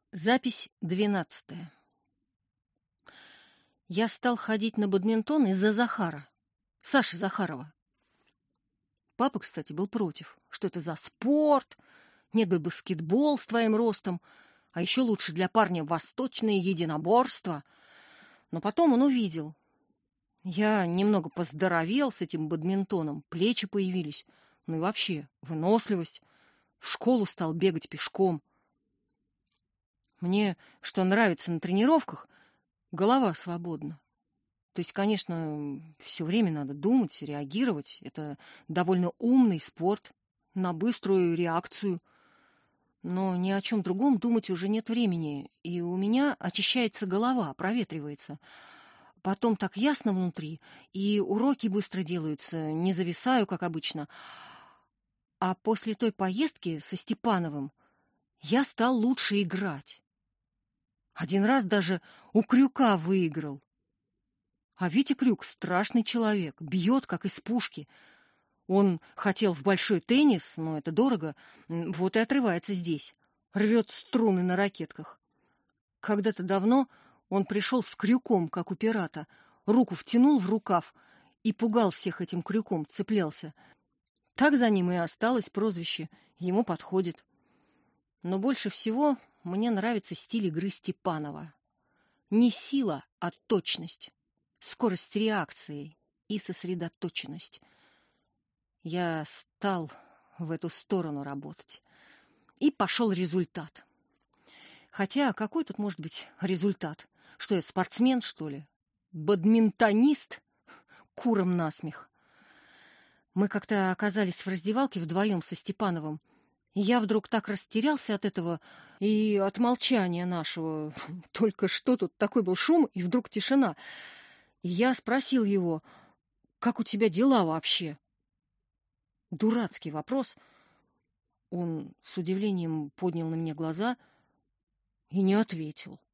Запись 12. Я стал ходить на бадминтон из-за Захара, Саши Захарова. Папа, кстати, был против, что это за спорт, нет бы баскетбол с твоим ростом, а еще лучше для парня восточное единоборство. Но потом он увидел. Я немного поздоровел с этим бадминтоном, плечи появились, ну и вообще выносливость. В школу стал бегать пешком. Мне что нравится на тренировках, голова свободна. То есть, конечно, все время надо думать, реагировать. Это довольно умный спорт, на быструю реакцию. Но ни о чем другом думать уже нет времени, и у меня очищается голова, проветривается. Потом так ясно внутри, и уроки быстро делаются, не зависаю, как обычно. А после той поездки со Степановым я стал лучше играть. Один раз даже у Крюка выиграл. А Витя Крюк страшный человек, бьет, как из пушки. Он хотел в большой теннис, но это дорого, вот и отрывается здесь, рвет струны на ракетках. Когда-то давно он пришел с крюком, как у пирата, руку втянул в рукав и пугал всех этим крюком, цеплялся. Так за ним и осталось прозвище, ему подходит. Но больше всего мне нравится стиль игры Степанова. Не сила, а точность, скорость реакции и сосредоточенность. Я стал в эту сторону работать. И пошел результат. Хотя какой тут может быть результат? Что я, спортсмен, что ли? Бадминтонист? Курам насмех. Мы как-то оказались в раздевалке вдвоем со Степановым. И я вдруг так растерялся от этого и от молчания нашего. Только что тут такой был шум, и вдруг тишина. И я спросил его, как у тебя дела вообще? Дурацкий вопрос. Он с удивлением поднял на меня глаза и не ответил.